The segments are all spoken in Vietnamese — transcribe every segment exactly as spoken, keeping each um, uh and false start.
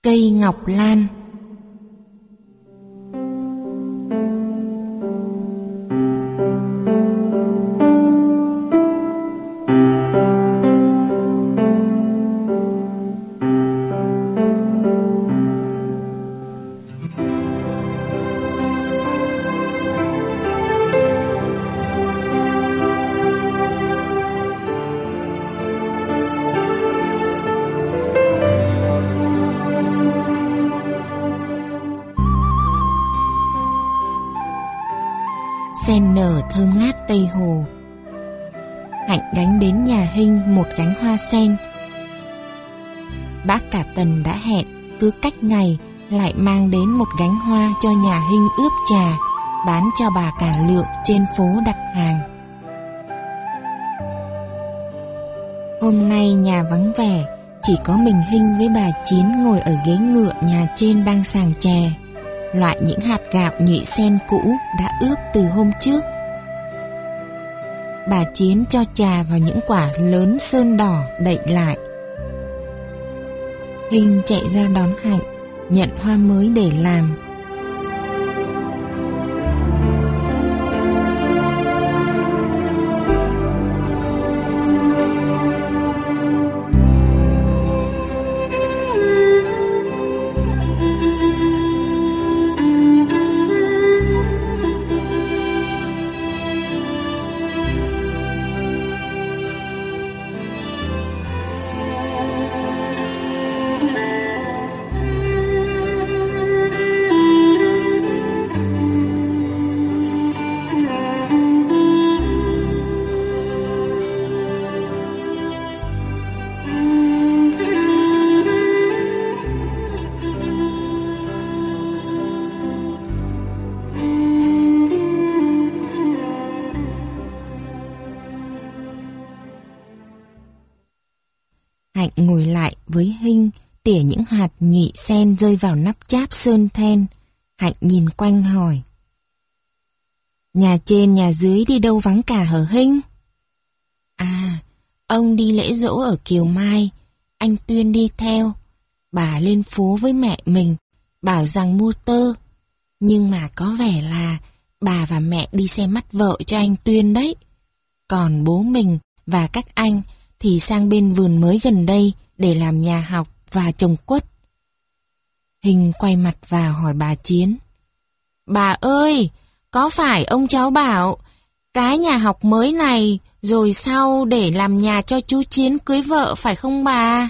Cây ngọc lan. Sen nở thơm ngát Tây Hồ. Hạnh gánh đến nhà Hinh một gánh hoa sen. Bác cả Tần đã hẹn cứ cách ngày lại mang đến một gánh hoa cho nhà Hinh ướp trà, bán cho bà cả Lượng trên phố đặt hàng. Hôm nay nhà vắng vẻ, chỉ có mình Hinh với bà Chín ngồi ở ghế ngựa nhà trên đang sàng chè, loại những hạt gạo nhụy sen cũ đã ướp từ hôm trước. Bà Chiến cho trà vào những quả lớn sơn đỏ đậy lại. Hinh chạy ra đón Hạnh, nhận hoa mới để làm. Hạnh ngồi lại với Hinh, tỉa những hạt nhụy sen rơi vào nắp cháp sơn then. Hạnh nhìn quanh hỏi: Nhà trên nhà dưới đi đâu vắng cả hả Hinh? À, ông đi lễ giỗ ở Kiều Mai, anh Tuyên đi theo. Bà lên phố với mẹ mình, bảo rằng mua tơ. Nhưng mà có vẻ là bà và mẹ đi xem mắt vợ cho anh Tuyên đấy. Còn bố mình và các anh thì sang bên vườn mới gần đây để làm nhà học và trồng quất. Hinh quay mặt vào hỏi bà Chiến: Bà ơi, có phải ông cháu bảo cái nhà học mới này rồi sau để làm nhà cho chú Chiến cưới vợ phải không bà?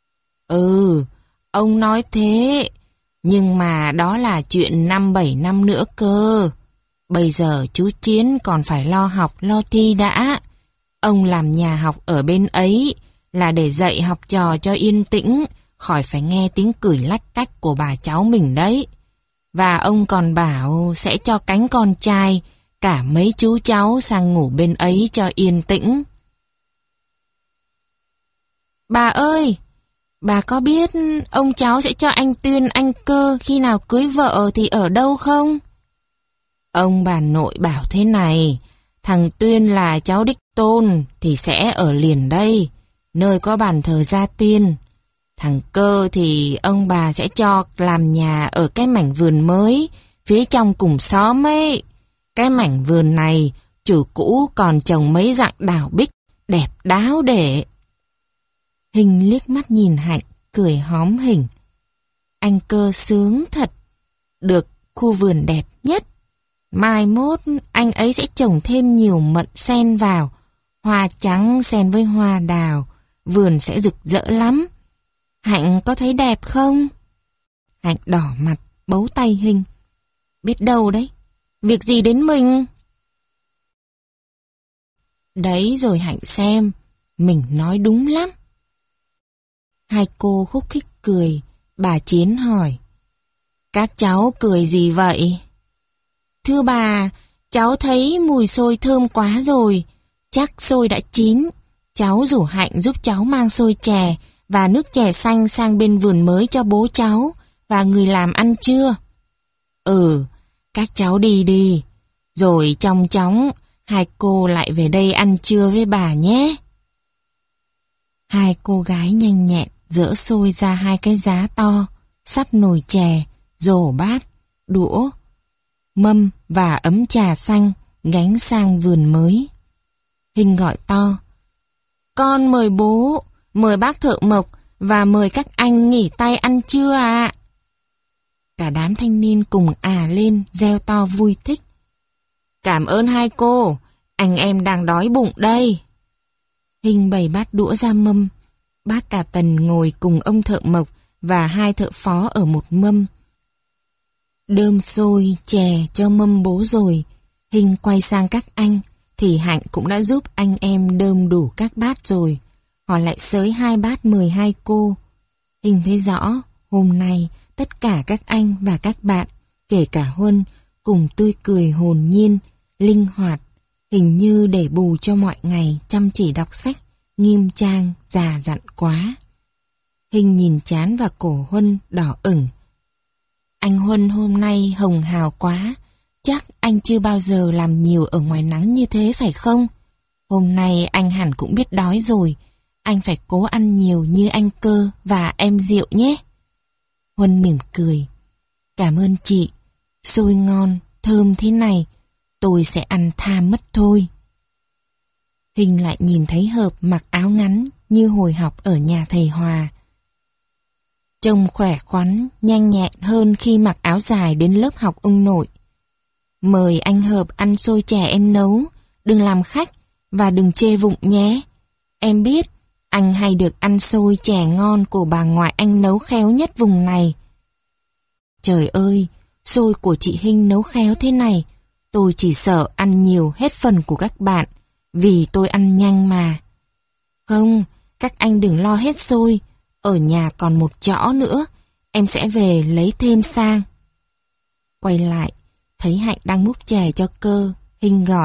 Ừ, ông nói thế, nhưng mà đó là chuyện năm bảy năm nữa cơ. Bây giờ chú Chiến còn phải lo học lo thi đã. Ông làm nhà học ở bên ấy là để dạy học trò cho yên tĩnh, khỏi phải nghe tiếng cười lách cách của bà cháu mình đấy. Và ông còn bảo sẽ cho cánh con trai cả mấy chú cháu sang ngủ bên ấy cho yên tĩnh. Bà ơi, bà có biết ông cháu sẽ cho anh Tuyên anh Cơ khi nào cưới vợ thì ở đâu không? Ông bà nội bảo thế này: thằng Tuyên là cháu đích tôn thì sẽ ở liền đây, nơi có bàn thờ gia tiên. Thằng Cơ thì ông bà sẽ cho làm nhà ở cái mảnh vườn mới phía trong cùng xóm ấy. Cái mảnh vườn này chủ cũ còn trồng mấy rặng đào bích đẹp đáo để. Hinh liếc mắt nhìn Hạnh, cười hóm hỉnh. Anh Cơ sướng thật, được khu vườn đẹp nhất. Mai mốt anh ấy sẽ trồng thêm nhiều mận sen vào, hoa trắng xen với hoa đào, vườn sẽ rực rỡ lắm. Hạnh có thấy đẹp không? Hạnh đỏ mặt, bấu tay Hinh. Biết đâu đấy, việc gì đến mình? Đấy rồi Hạnh xem, mình nói đúng lắm. Hai cô khúc khích cười, bà Chiến hỏi: Các cháu cười gì vậy? Thưa bà, cháu thấy mùi xôi thơm quá rồi, chắc xôi đã chín. Cháu rủ Hạnh giúp cháu mang xôi chè và nước chè xanh sang bên vườn mới cho bố cháu và người làm ăn trưa. Ừ, các cháu đi đi, rồi trong chóng hai cô lại về đây ăn trưa với bà nhé. Hai cô gái nhanh nhẹn dỡ xôi ra hai cái giá to, sắp nồi chè, rổ bát, đũa, mâm và ấm trà xanh gánh sang vườn mới. Hình gọi to: "Con mời bố, mời bác thợ mộc và mời các anh nghỉ tay ăn trưa ạ." Cả đám thanh niên cùng à lên reo to vui thích. "Cảm ơn hai cô, anh em đang đói bụng đây." Hình bày bát đũa ra mâm. Bác cả Tần ngồi cùng ông thợ mộc và hai thợ phó ở một mâm. Đơm xôi chè cho mâm bố rồi, Hình quay sang các anh thì Hạnh cũng đã giúp anh em đơm đủ các bát rồi. Họ lại xới hai bát mời hai cô. Hình thấy rõ hôm nay tất cả các anh và các bạn, kể cả Huân, cùng tươi cười hồn nhiên, linh hoạt, hình như để bù cho mọi ngày chăm chỉ đọc sách, nghiêm trang, già dặn quá. Hình nhìn trán và cổ Huân đỏ ửng. Anh Huân hôm nay hồng hào quá, chắc anh chưa bao giờ làm nhiều ở ngoài nắng như thế phải không? Hôm nay anh hẳn cũng biết đói rồi, anh phải cố ăn nhiều như anh Cơ và em Diệu nhé. Huân mỉm cười. Cảm ơn chị, xôi ngon, thơm thế này, tôi sẽ ăn tham mất thôi. Hình lại nhìn thấy Hợp mặc áo ngắn như hồi học ở nhà thầy Hòa. Trông khỏe khoắn, nhanh nhẹn hơn khi mặc áo dài đến lớp học ông nội. Mời anh Hợp ăn xôi chè em nấu, đừng làm khách và đừng chê vụng nhé. Em biết anh hay được ăn xôi chè ngon của bà ngoại anh nấu khéo nhất vùng này. Trời ơi, xôi của chị Hinh nấu khéo thế này, tôi chỉ sợ ăn nhiều hết phần của các bạn, vì tôi ăn nhanh mà. Không, các anh đừng lo hết xôi, ở nhà còn một chõ nữa, em sẽ về lấy thêm sang. Quay lại, thấy Hạnh đang múc chè cho Cơ, Hinh gọi.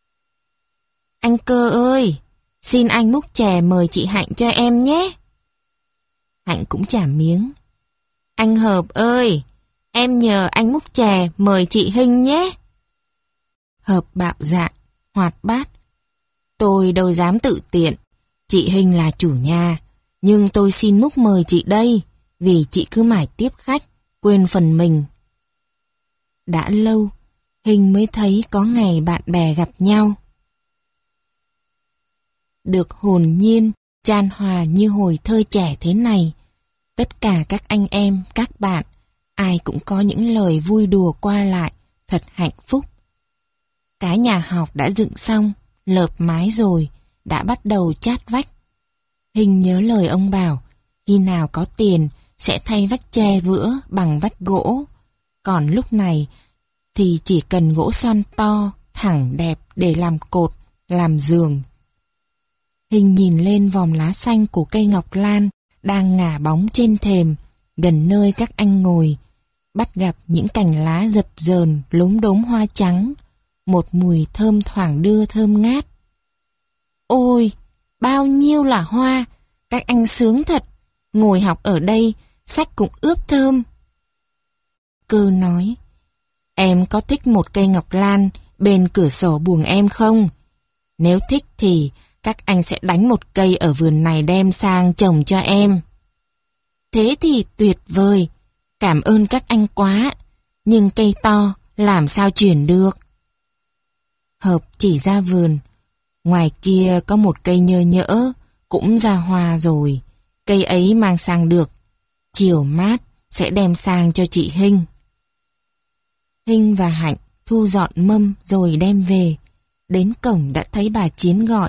Anh Cơ ơi, xin anh múc chè mời chị Hạnh cho em nhé. Hạnh cũng trả miếng. Anh Hợp ơi, em nhờ anh múc chè mời chị Hinh nhé. Hợp bạo dạn, hoạt bát. Tôi đâu dám tự tiện, chị Hinh là chủ nhà, nhưng tôi xin múc mời chị đây, vì chị cứ mải tiếp khách, quên phần mình. Đã lâu, Hinh mới thấy có ngày bạn bè gặp nhau. Được hồn nhiên, chan hòa như hồi thơ trẻ thế này, tất cả các anh em, các bạn, ai cũng có những lời vui đùa qua lại, thật hạnh phúc. Cái nhà học đã dựng xong, lợp mái rồi, đã bắt đầu chát vách. Hình nhớ lời ông bảo, khi nào có tiền sẽ thay vách tre vữa bằng vách gỗ. Còn lúc này thì chỉ cần gỗ xoan to, thẳng đẹp để làm cột, làm giường. Hình nhìn lên vòm lá xanh của cây ngọc lan đang ngả bóng trên thềm, gần nơi các anh ngồi, bắt gặp những cành lá dập dờn lốm đốm hoa trắng, một mùi thơm thoảng đưa thơm ngát. Ôi, bao nhiêu là hoa, các anh sướng thật, ngồi học ở đây, sách cũng ướp thơm. Cơ nói, em có thích một cây ngọc lan bên cửa sổ buồng em không? Nếu thích thì các anh sẽ đánh một cây ở vườn này đem sang trồng cho em. Thế thì tuyệt vời, cảm ơn các anh quá, nhưng cây to làm sao chuyển được? Hợp chỉ ra vườn, ngoài kia có một cây nhơ nhỡ, cũng ra hoa rồi, cây ấy mang sang được, chiều mát sẽ đem sang cho chị Hinh. Hinh và Hạnh thu dọn mâm rồi đem về, đến cổng đã thấy bà Chiến gọi.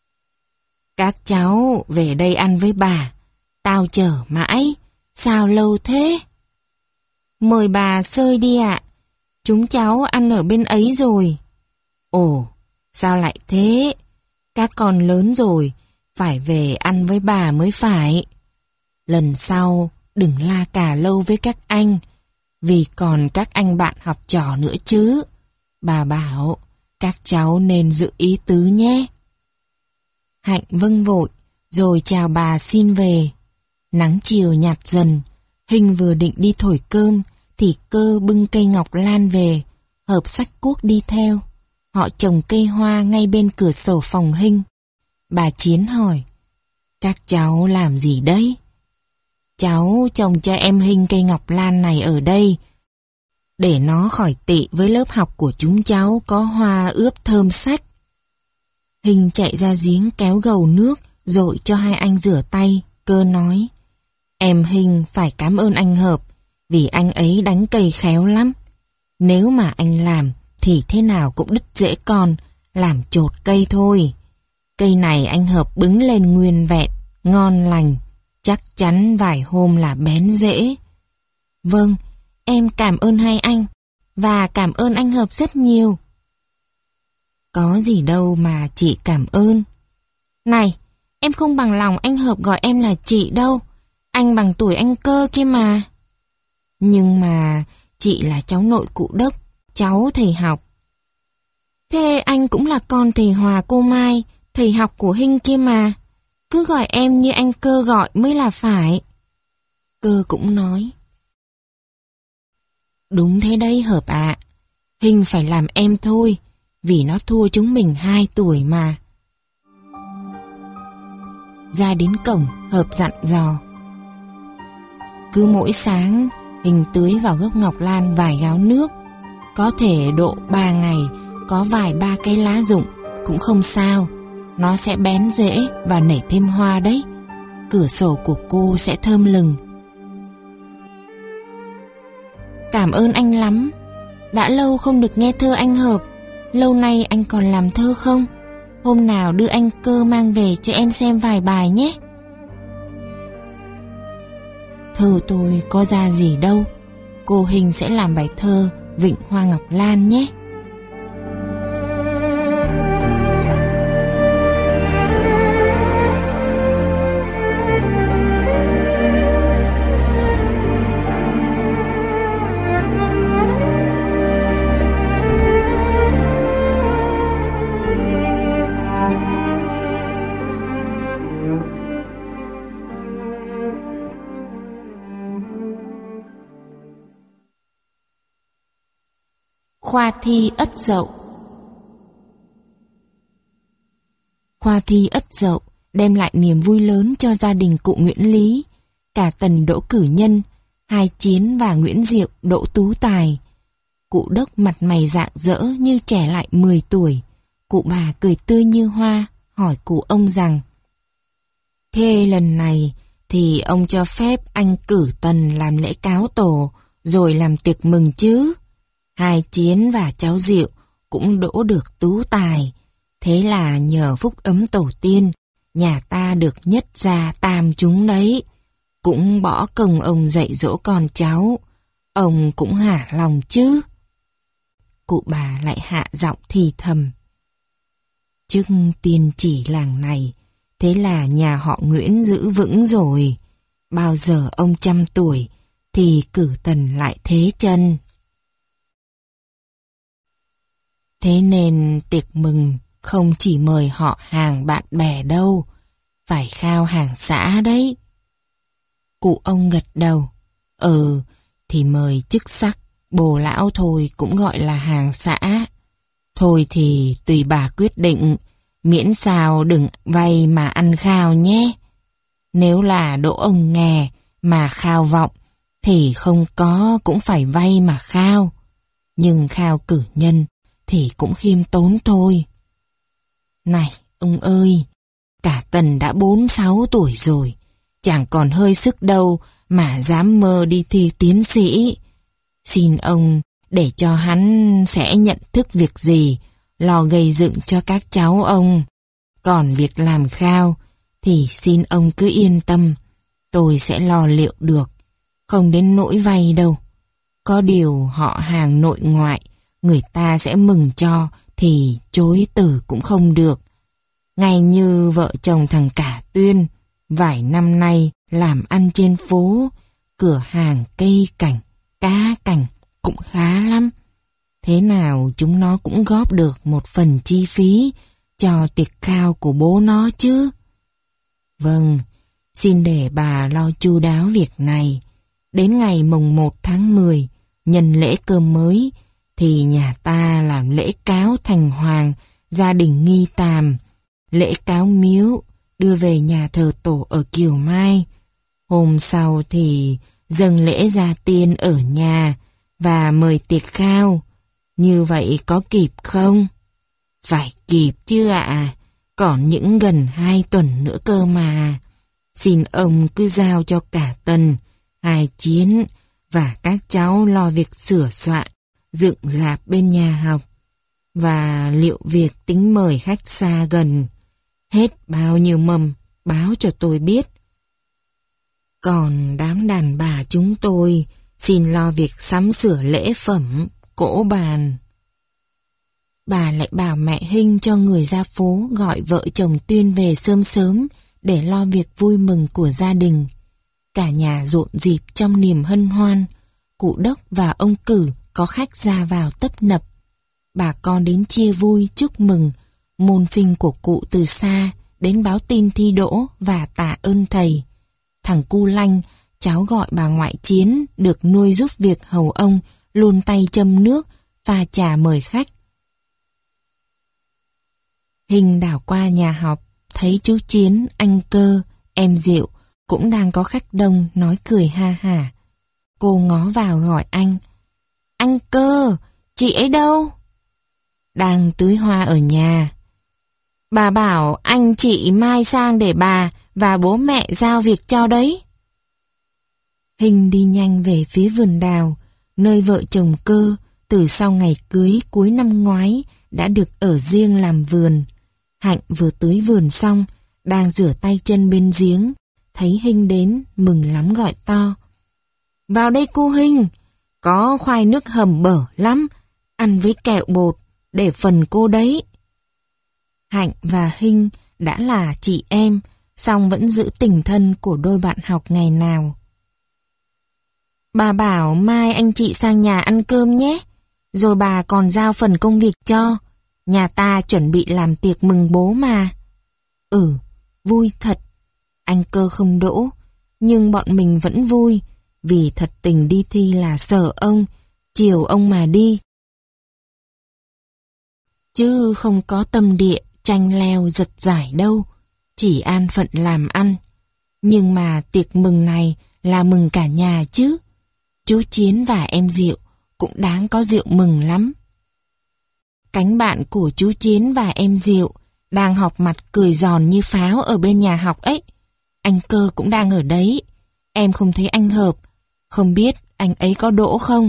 Các cháu về đây ăn với bà, tao chờ mãi, sao lâu thế? Mời bà xơi đi ạ, chúng cháu ăn ở bên ấy rồi. Ồ, sao lại thế? Các con lớn rồi, phải về ăn với bà mới phải. Lần sau đừng la cà lâu với các anh, vì còn các anh bạn học trò nữa chứ. Bà bảo các cháu nên giữ ý tứ nhé. Hạnh vâng vội, rồi chào bà xin về. Nắng chiều nhạt dần, Hinh vừa định đi thổi cơm, thì Cơ bưng cây ngọc lan về, Hợp xách cuốc đi theo. Họ trồng cây hoa ngay bên cửa sổ phòng Hinh. Bà Chiến hỏi, các cháu làm gì đấy? cháu trồng cho em Hinh cây ngọc lan này ở đây, để nó khỏi tị với lớp học của chúng cháu có hoa ướp thơm sách. Hinh chạy ra giếng kéo gầu nước dội cho hai anh rửa tay. Cơ nói, em Hinh phải cảm ơn anh Hợp, vì anh ấy đánh cây khéo lắm. Nếu mà anh làm thì thế nào cũng đứt rễ con, làm chột cây thôi. Cây này anh Hợp bứng lên nguyên vẹn, ngon lành, chắc chắn vài hôm là bén rễ. Vâng, em cảm ơn hai anh, và cảm ơn anh Hợp rất nhiều. Có gì đâu mà chị cảm ơn. Này, em không bằng lòng anh Hợp gọi em là chị đâu. Anh bằng tuổi anh Cơ kia mà. Nhưng mà chị là cháu nội cụ Đốc, cháu thầy học. Thế anh cũng là con thầy Hòa cô Mai, thầy học của Hinh kia mà. Cứ gọi em như anh Cơ gọi mới là phải. Cơ cũng nói. Đúng thế đấy Hợp ạ. Hinh phải làm em thôi, vì nó thua chúng mình hai tuổi mà. Ra đến cổng, Hợp dặn dò. Cứ mỗi sáng, Hinh tưới vào gốc ngọc lan vài gáo nước. Có thể độ ba ngày, có vài ba cái lá rụng, cũng không sao. Nó sẽ bén rễ và nảy thêm hoa đấy. Cửa sổ của cô sẽ thơm lừng. Cảm ơn anh lắm. Đã lâu không được nghe thơ anh Hợp. Lâu nay anh còn làm thơ không? Hôm nào đưa anh Cơ mang về cho em xem vài bài nhé. Thơ tôi có ra gì đâu. Cô Hinh sẽ làm bài thơ Vịnh Hoa Ngọc Lan nhé. Khoa thi Ất Dậu. Khoa thi Ất Dậu đem lại niềm vui lớn cho gia đình cụ Nguyễn Lý. Cả Tần đỗ cử nhân, Hai Chiến và Nguyễn Diệu đỗ tú tài. Cụ Đốc mặt mày rạng rỡ như trẻ lại mười tuổi. Cụ bà cười tươi như hoa, hỏi cụ ông rằng: Thế lần này thì ông cho phép anh cử Tần làm lễ cáo tổ, rồi làm tiệc mừng chứ? Hai Chiến và cháu Diệu cũng đỗ được tú tài. Thế là nhờ phúc ấm tổ tiên, nhà ta được nhất gia tam chúng đấy. Cũng bỏ công ông dạy dỗ con cháu, ông cũng hả lòng chứ? Cụ bà lại hạ giọng thì thầm: Chức tiên chỉ làng này, thế là nhà họ Nguyễn giữ vững rồi. Bao giờ ông trăm tuổi thì cử Tần lại thế chân. Thế nên tiệc mừng không chỉ mời họ hàng bạn bè đâu, phải khao hàng xã đấy. Cụ ông gật đầu. Ừ, thì mời chức sắc, bồ lão thôi cũng gọi là hàng xã. Thôi thì tùy bà quyết định, miễn sao đừng vay mà ăn khao nhé. Nếu là đỗ ông nghè mà khao vọng, thì không có cũng phải vay mà khao. Nhưng khao cử nhân thì cũng khiêm tốn thôi. Này ông ơi, cả Tần đã bốn sáu tuổi rồi, chẳng còn hơi sức đâu mà dám mơ đi thi tiến sĩ. Xin ông để cho hắn sẽ nhận thức việc gì, lo gây dựng cho các cháu ông. Còn việc làm khao thì xin ông cứ yên tâm, tôi sẽ lo liệu được, không đến nỗi vay đâu. Có điều họ hàng nội ngoại, người ta sẽ mừng cho thì chối từ cũng không được. Ngay như vợ chồng thằng Cả Tuyên, vài năm nay làm ăn trên phố, cửa hàng cây cảnh, cá cảnh cũng khá lắm. Thế nào chúng nó cũng góp được một phần chi phí cho tiệc khao của bố nó chứ. Vâng, xin để bà lo chu đáo việc này. Đến ngày mùng một tháng mười, nhân lễ cơm mới, thì nhà ta làm lễ cáo thành hoàng, gia đình nghi tàm, lễ cáo miếu, đưa về nhà thờ tổ ở Kiều Mai. Hôm sau thì dâng lễ gia tiên ở nhà và mời tiệc khao. Như vậy có kịp không? Phải kịp chứ ạ. Còn những gần hai tuần nữa cơ mà. Xin ông cứ giao cho cả Tần, Hai Chiến và các cháu lo việc sửa soạn, dựng rạp bên nhà học. Và liệu việc tính mời khách xa gần, hết bao nhiêu mâm, báo cho tôi biết. Còn đám đàn bà chúng tôi xin lo việc sắm sửa lễ phẩm, cỗ bàn. Bà lại bảo mẹ Hinh cho người ra phố gọi vợ chồng Tuyên về sớm sớm để lo việc vui mừng của gia đình. Cả nhà rộn rịp trong niềm hân hoan. Cụ Đốc và ông Cử có khách ra vào tấp nập. Bà con đến chia vui chúc mừng. Môn sinh của cụ từ xa đến báo tin thi đỗ và tạ ơn thầy. Thằng Cu Lanh, cháu gọi bà ngoại Chiến, được nuôi giúp việc hầu ông, luôn tay châm nước, pha trà mời khách. Hinh đảo qua nhà học, thấy chú Chiến, anh Cơ, em Diệu cũng đang có khách đông nói cười ha hả. Cô ngó vào gọi anh. Anh Cơ, chị ấy đâu? Đang tưới hoa ở nhà. Bà bảo anh chị mai sang để bà và bố mẹ giao việc cho đấy. Hinh đi nhanh về phía vườn đào, nơi vợ chồng Cơ từ sau ngày cưới cuối năm ngoái đã được ở riêng làm vườn. Hạnh vừa tưới vườn xong, đang rửa tay chân bên giếng, thấy Hinh đến mừng lắm gọi to. Vào đây cô Hinh, có khoai nước hầm bở lắm, ăn với kẹo bột, để phần cô đấy. Hạnh và Hinh đã là chị em, song vẫn giữ tình thân của đôi bạn học ngày nào. Bà bảo mai anh chị sang nhà ăn cơm nhé, rồi bà còn giao phần công việc cho. Nhà ta chuẩn bị làm tiệc mừng bố mà. Ừ, vui thật. Anh Cơ không đỗ, nhưng bọn mình vẫn vui, vì thật tình đi thi là sợ ông, chiều ông mà đi. Chứ không có tâm địa, tranh leo giật giải đâu, chỉ an phận làm ăn. Nhưng mà tiệc mừng này là mừng cả nhà chứ. Chú Chiến và em Diệu cũng đáng có rượu mừng lắm. Cánh bạn của chú Chiến và em Diệu đang họp mặt cười giòn như pháo ở bên nhà học ấy. Anh Cơ cũng đang ở đấy. Em không thấy anh Hợp, không biết anh ấy có đỗ không?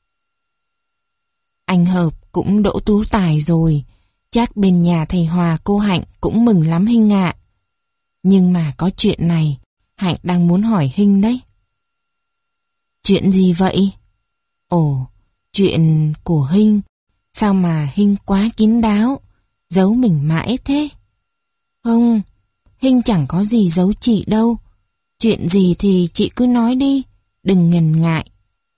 Anh Hợp cũng đỗ tú tài rồi, chắc bên nhà thầy Hòa cô Hạnh cũng mừng lắm Hinh ạ. Nhưng mà có chuyện này, Hạnh đang muốn hỏi Hinh đấy. Chuyện gì vậy? Ồ, chuyện của Hinh. Sao mà Hinh quá kín đáo, giấu mình mãi thế? Không, Hinh chẳng có gì giấu chị đâu. Chuyện gì thì chị cứ nói đi, đừng ngần ngại.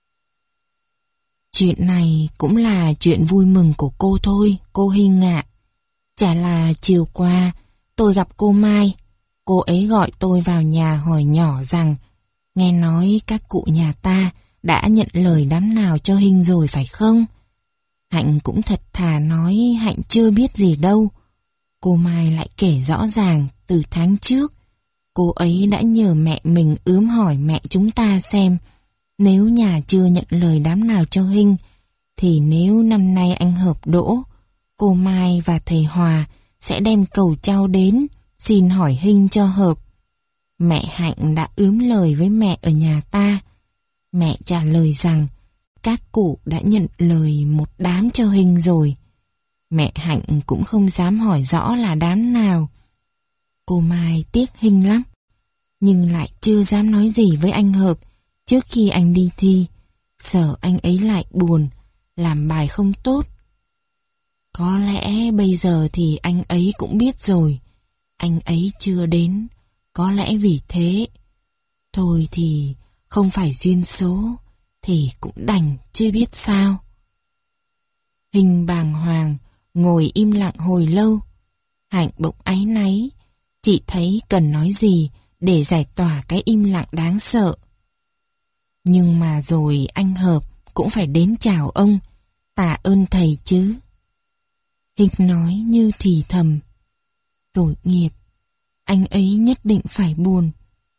Chuyện này cũng là chuyện vui mừng của cô thôi, cô Hinh ạ. Chả là chiều qua tôi gặp cô Mai. Cô ấy gọi tôi vào nhà hỏi nhỏ rằng nghe nói các cụ nhà ta đã nhận lời đám nào cho Hinh rồi phải không? Hạnh cũng thật thà nói Hạnh chưa biết gì đâu. Cô Mai lại kể rõ ràng từ tháng trước cô ấy đã nhờ mẹ mình ướm hỏi mẹ chúng ta xem nếu nhà chưa nhận lời đám nào cho Hinh thì nếu năm nay anh Hợp đỗ, cô Mai và thầy Hòa sẽ đem cầu trao đến xin hỏi Hinh cho Hợp. Mẹ Hạnh đã ướm lời với mẹ ở nhà ta. Mẹ trả lời rằng các cụ đã nhận lời một đám cho Hinh rồi. Mẹ Hạnh cũng không dám hỏi rõ là đám nào. Cô Mai tiếc Hinh lắm, nhưng lại chưa dám nói gì với anh Hợp trước khi anh đi thi, sợ anh ấy lại buồn, làm bài không tốt. Có lẽ bây giờ thì anh ấy cũng biết rồi, anh ấy chưa đến, có lẽ vì thế. Thôi thì không phải duyên số, thì cũng đành chưa biết sao. Hinh bàng hoàng, ngồi im lặng hồi lâu. Hạnh bỗng áy náy, chị thấy cần nói gì để giải tỏa cái im lặng đáng sợ. Nhưng mà rồi anh Hợp cũng phải đến chào ông, tạ ơn thầy chứ. Hinh nói như thì thầm, tội nghiệp, anh ấy nhất định phải buồn,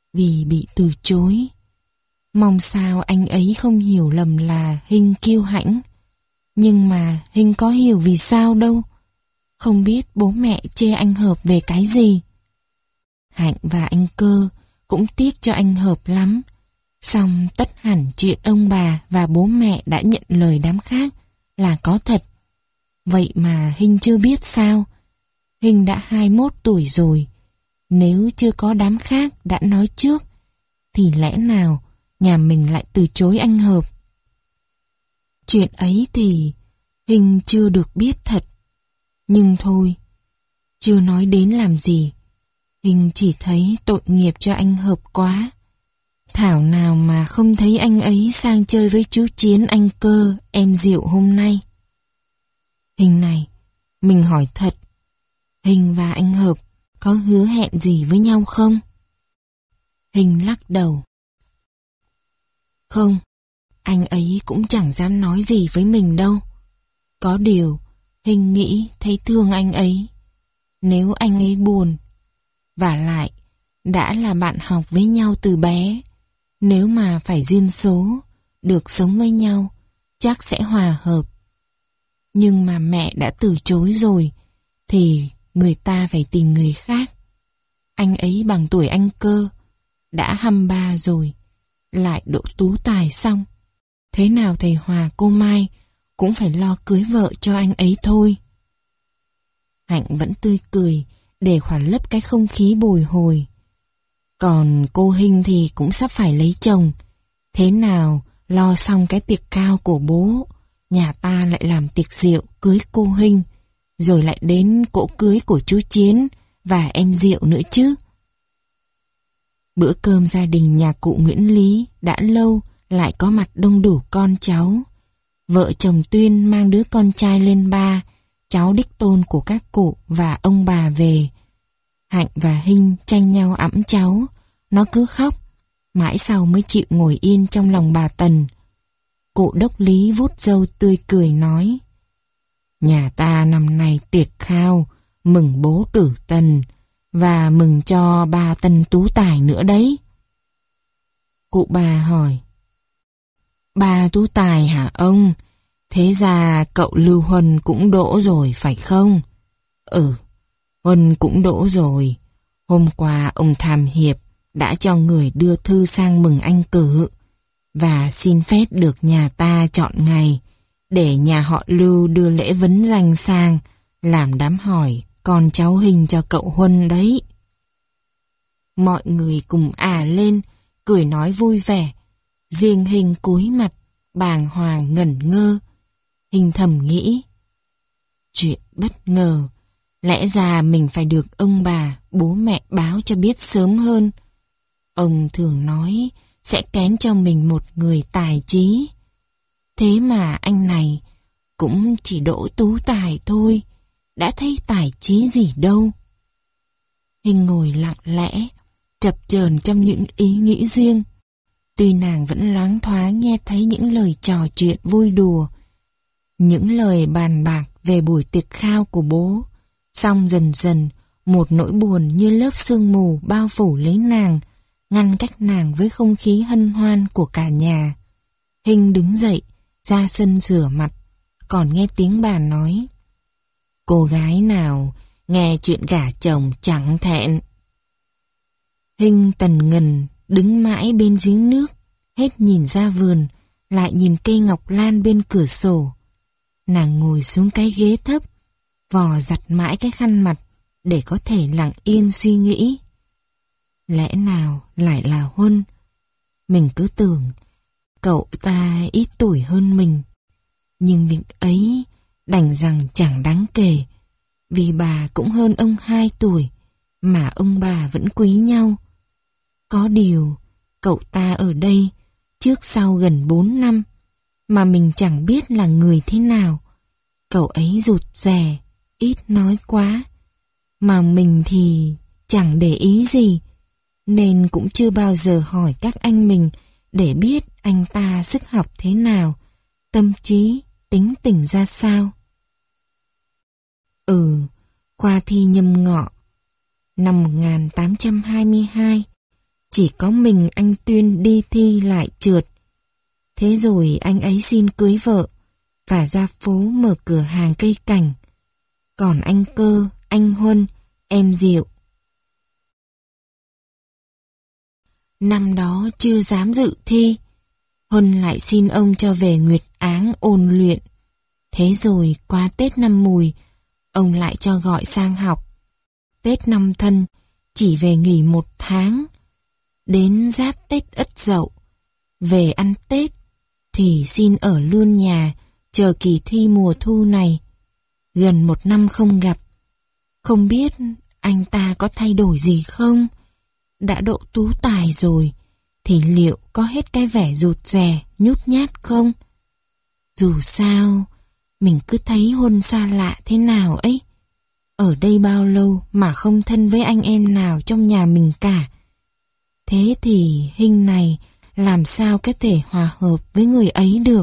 vì bị từ chối. Mong sao anh ấy không hiểu lầm là Hinh kiêu hãnh. Nhưng mà Hinh có hiểu vì sao đâu. Không biết bố mẹ chê anh Hợp về cái gì. Hạnh và anh Cơ cũng tiếc cho anh Hợp lắm. Song tất hẳn chuyện ông bà và bố mẹ đã nhận lời đám khác là có thật. Vậy mà Hinh chưa biết sao. Hinh đã hai mươi mốt tuổi rồi. Nếu chưa có đám khác đã nói trước, thì lẽ nào nhà mình lại từ chối anh Hợp? Chuyện ấy thì Hinh chưa được biết thật. Nhưng thôi, chưa nói đến làm gì. Hinh chỉ thấy tội nghiệp cho anh Hợp quá. Thảo nào mà không thấy anh ấy sang chơi với chú Chiến, anh Cơ, em Diệu hôm nay. Hinh này, mình hỏi thật, Hinh và anh Hợp có hứa hẹn gì với nhau không? Hinh lắc đầu. Không, anh ấy cũng chẳng dám nói gì với mình đâu. Có điều, Hinh nghĩ thấy thương anh ấy. Nếu anh ấy buồn, vả lại, đã là bạn học với nhau từ bé. Nếu mà phải duyên số, được sống với nhau, chắc sẽ hòa hợp. Nhưng mà mẹ đã từ chối rồi, thì người ta phải tìm người khác. Anh ấy bằng tuổi anh Cơ, đã hăm ba rồi, lại độ tú tài xong. Thế nào thầy Hòa cô Mai cũng phải lo cưới vợ cho anh ấy thôi. Hạnh vẫn tươi cười để khoản lấp cái không khí bồi hồi. Còn cô Hinh thì cũng sắp phải lấy chồng. Thế nào lo xong cái tiệc cao của bố, nhà ta lại làm tiệc rượu cưới cô Hinh, rồi lại đến cỗ cưới của chú Chiến và em Diệu nữa chứ. Bữa cơm gia đình nhà cụ Nguyễn Lý đã lâu lại có mặt đông đủ con cháu. Vợ chồng Tuyên mang đứa con trai lên ba, cháu đích tôn của các cụ và ông bà về. Hạnh và Hinh tranh nhau ẵm cháu, nó cứ khóc, mãi sau mới chịu ngồi yên trong lòng bà Tần. Cụ đốc Lý vuốt râu tươi cười nói: Nhà ta năm nay tiệc khao, mừng bố cử Tần, và mừng cho ba Tân tú tài nữa đấy. Cụ bà hỏi: Ba tú tài hả ông? Thế ra cậu Lưu Huân cũng đỗ rồi phải không? Ừ, Huân cũng đỗ rồi. Hôm qua ông Tham Hiệp đã cho người đưa thư sang mừng anh cử, và xin phép được nhà ta chọn ngày để nhà họ Lưu đưa lễ vấn danh sang làm đám hỏi con cháu Hình cho cậu Huân đấy. Mọi người cùng à lên, cười nói vui vẻ. Riêng Hình cúi mặt, bàng hoàng ngẩn ngơ. Hình thầm nghĩ: chuyện bất ngờ, lẽ ra mình phải được ông bà, bố mẹ báo cho biết sớm hơn. Ông thường nói sẽ kén cho mình một người tài trí. Thế mà anh này cũng chỉ đỗ tú tài thôi, đã thấy tài trí gì đâu. Hình ngồi lặng lẽ, chập chờn trong những ý nghĩ riêng. Tuy nàng vẫn loáng thoáng nghe thấy những lời trò chuyện vui đùa, những lời bàn bạc về buổi tiệc khao của bố, song dần dần một nỗi buồn như lớp sương mù bao phủ lấy nàng, ngăn cách nàng với không khí hân hoan của cả nhà. Hình đứng dậy, ra sân rửa mặt, còn nghe tiếng bà nói: cô gái nào nghe chuyện gả chồng chẳng thẹn. Hình tần ngần đứng mãi bên giếng nước, hết nhìn ra vườn, lại nhìn cây ngọc lan bên cửa sổ. Nàng ngồi xuống cái ghế thấp, vò giặt mãi cái khăn mặt để có thể lặng yên suy nghĩ. Lẽ nào lại là Huân? Mình cứ tưởng cậu ta ít tuổi hơn mình, nhưng việc ấy đành rằng chẳng đáng kể, vì bà cũng hơn ông hai tuổi, mà ông bà vẫn quý nhau. Có điều, cậu ta ở đây trước sau gần bốn năm, mà mình chẳng biết là người thế nào. Cậu ấy rụt rè, ít nói quá, mà mình thì chẳng để ý gì, nên cũng chưa bao giờ hỏi các anh mình để biết anh ta sức học thế nào, tâm trí, tính tình ra sao. Ừ, khoa thi Nhâm Ngọ năm một nghìn tám trăm hai mươi hai, chỉ có mình anh Tuyên đi thi lại trượt. Thế rồi anh ấy xin cưới vợ và ra phố mở cửa hàng cây cảnh. Còn anh Cơ, anh Huân, em Diệu. Năm đó chưa dám dự thi, Huân lại xin ông cho về Nguyệt Áng ôn luyện. Thế rồi qua Tết năm Mùi, ông lại cho gọi sang học. Tết năm Thân chỉ về nghỉ một tháng. Đến giáp Tết Ất Dậu, về ăn Tết thì xin ở luôn nhà chờ kỳ thi mùa thu này. Gần một năm không gặp, không biết anh ta có thay đổi gì không? Đã độ tú tài rồi thì liệu có hết cái vẻ rụt rè, nhút nhát không? Dù sao, mình cứ thấy Huân xa lạ thế nào ấy. Ở đây bao lâu mà không thân với anh em nào trong nhà mình cả. Thế thì Hinh này làm sao có thể hòa hợp với người ấy được?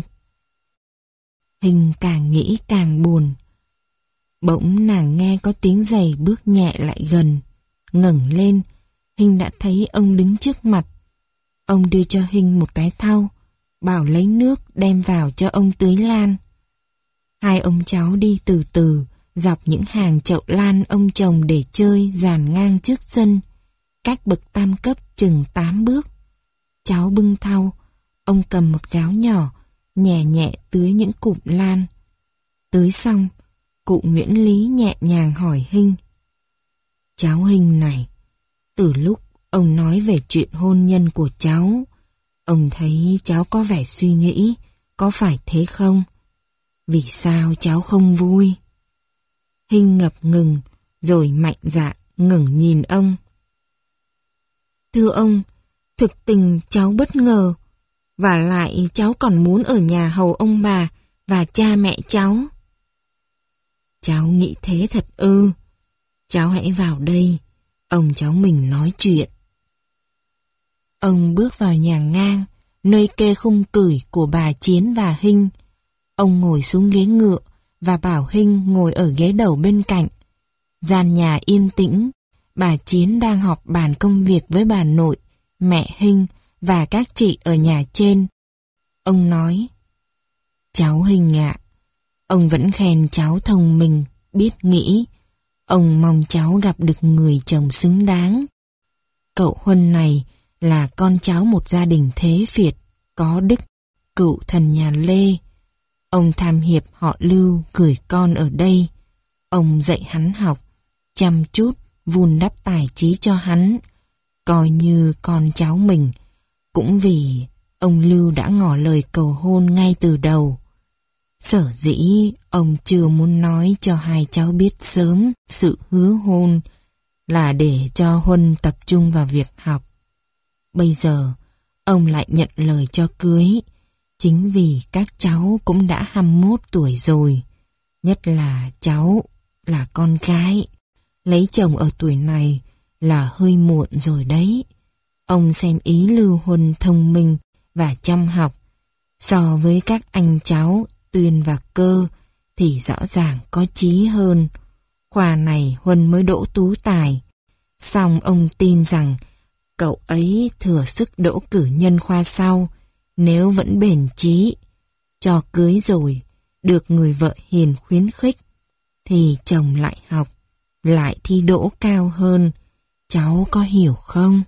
Hinh càng nghĩ càng buồn. Bỗng nàng nghe có tiếng giày bước nhẹ lại gần. Ngẩng lên, Hinh đã thấy ông đứng trước mặt. Ông đưa cho Hinh một cái thau, bảo lấy nước đem vào cho ông tưới lan. Hai ông cháu đi từ từ dọc những hàng chậu lan ông trồng để chơi dàn ngang trước sân, cách bậc tam cấp chừng tám bước. Cháu bưng thau, ông cầm một gáo nhỏ, nhẹ nhẹ tưới những cụm lan. Tưới xong, cụ Nguyễn Lý nhẹ nhàng hỏi Hinh: "Cháu Hinh này, từ lúc ông nói về chuyện hôn nhân của cháu, ông thấy cháu có vẻ suy nghĩ, có phải thế không? Vì sao cháu không vui?" Hinh ngập ngừng, rồi mạnh dạn ngẩng nhìn ông. "Thưa ông, thực tình cháu bất ngờ, và lại cháu còn muốn ở nhà hầu ông bà và cha mẹ cháu." "Cháu nghĩ thế thật ư? Cháu hãy vào đây, ông cháu mình nói chuyện." Ông bước vào nhà ngang, nơi kê khung cửi của bà Chiến và Hinh. Ông ngồi xuống ghế ngựa và bảo Hinh ngồi ở ghế đầu bên cạnh. Gian nhà yên tĩnh, bà Chiến đang họp bàn công việc với bà nội, mẹ Hinh và các chị ở nhà trên. Ông nói: "Cháu Hinh ạ, ông vẫn khen cháu thông minh, biết nghĩ. Ông mong cháu gặp được người chồng xứng đáng. Cậu Huân này là con cháu một gia đình thế Việt, có đức, cựu thần nhà Lê. Ông tham hiệp họ Lưu gửi con ở đây. Ông dạy hắn học, chăm chút, vun đắp tài trí cho hắn, coi như con cháu mình, cũng vì ông Lưu đã ngỏ lời cầu hôn ngay từ đầu. Sở dĩ ông chưa muốn nói cho hai cháu biết sớm sự hứa hôn là để cho Huân tập trung vào việc học. Bây giờ ông lại nhận lời cho cưới, chính vì các cháu cũng đã hai mươi mốt tuổi rồi, nhất là cháu là con gái. Lấy chồng ở tuổi này là hơi muộn rồi đấy. Ông xem ý Lưu Huân thông minh và chăm học, so với các anh cháu Tuyên và Cơ thì rõ ràng có chí hơn. Khoa này Huân mới đỗ tú tài, song ông tin rằng cậu ấy thừa sức đỗ cử nhân khoa sau nếu vẫn bền chí. Cho cưới rồi, được người vợ hiền khuyến khích, thì chồng lại học, lại thi đỗ cao hơn. Cháu có hiểu không?"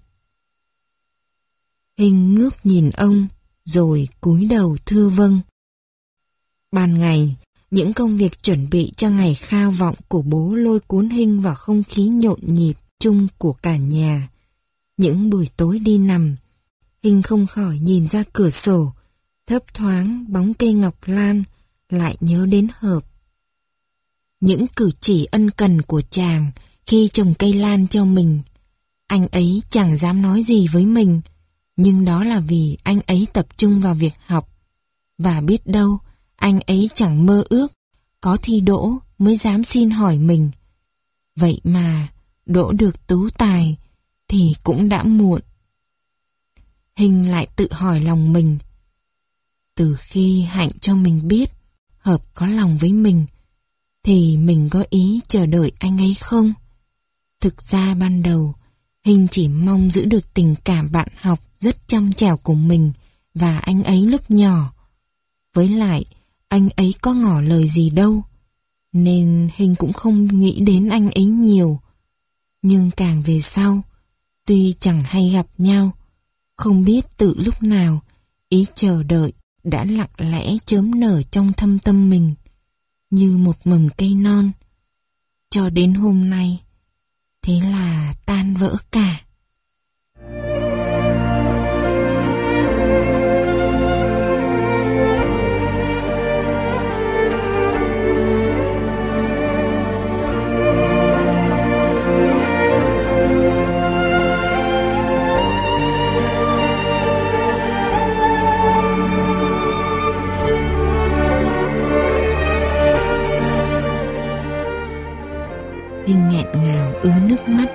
Hinh ngước nhìn ông, rồi cúi đầu thưa vâng. Ban ngày, những công việc chuẩn bị cho ngày khao vọng của bố lôi cuốn Hinh vào không khí nhộn nhịp chung của cả nhà. Những buổi tối đi nằm, Hinh không khỏi nhìn ra cửa sổ, thấp thoáng bóng cây ngọc lan, lại nhớ đến Hợp. Những cử chỉ ân cần của chàng khi trồng cây lan cho mình. Anh ấy chẳng dám nói gì với mình, nhưng đó là vì anh ấy tập trung vào việc học. Và biết đâu, anh ấy chẳng mơ ước có thi đỗ mới dám xin hỏi mình. Vậy mà, đỗ được tú tài thì cũng đã muộn. Hinh lại tự hỏi lòng mình. Từ khi Hạnh cho mình biết Hợp có lòng với mình, thì mình có ý chờ đợi anh ấy không? Thực ra ban đầu, Hình chỉ mong giữ được tình cảm bạn học rất trong trẻo của mình và anh ấy lúc nhỏ. Với lại, anh ấy có ngỏ lời gì đâu, nên Hình cũng không nghĩ đến anh ấy nhiều. Nhưng càng về sau, tuy chẳng hay gặp nhau, không biết từ lúc nào ý chờ đợi đã lặng lẽ chớm nở trong thâm tâm mình, như một mầm cây non. Cho đến hôm nay, thế là tan vỡ cả. Hình nghẹn ngào ứa nước mắt.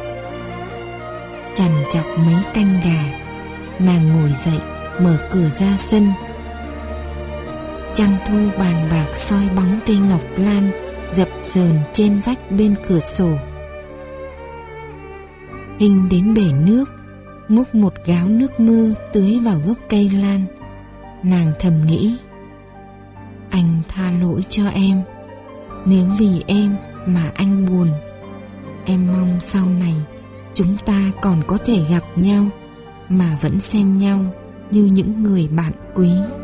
Chằn chọc mấy canh gà, nàng ngồi dậy mở cửa ra sân. Trăng thu bàng bạc soi bóng cây ngọc lan dập dờn trên vách bên cửa sổ. Hình đến bể nước, múc một gáo nước mưa tưới vào gốc cây lan. Nàng thầm nghĩ, anh tha lỗi cho em. Nếu vì em mà anh buồn, em mong sau này chúng ta còn có thể gặp nhau mà vẫn xem nhau như những người bạn quý.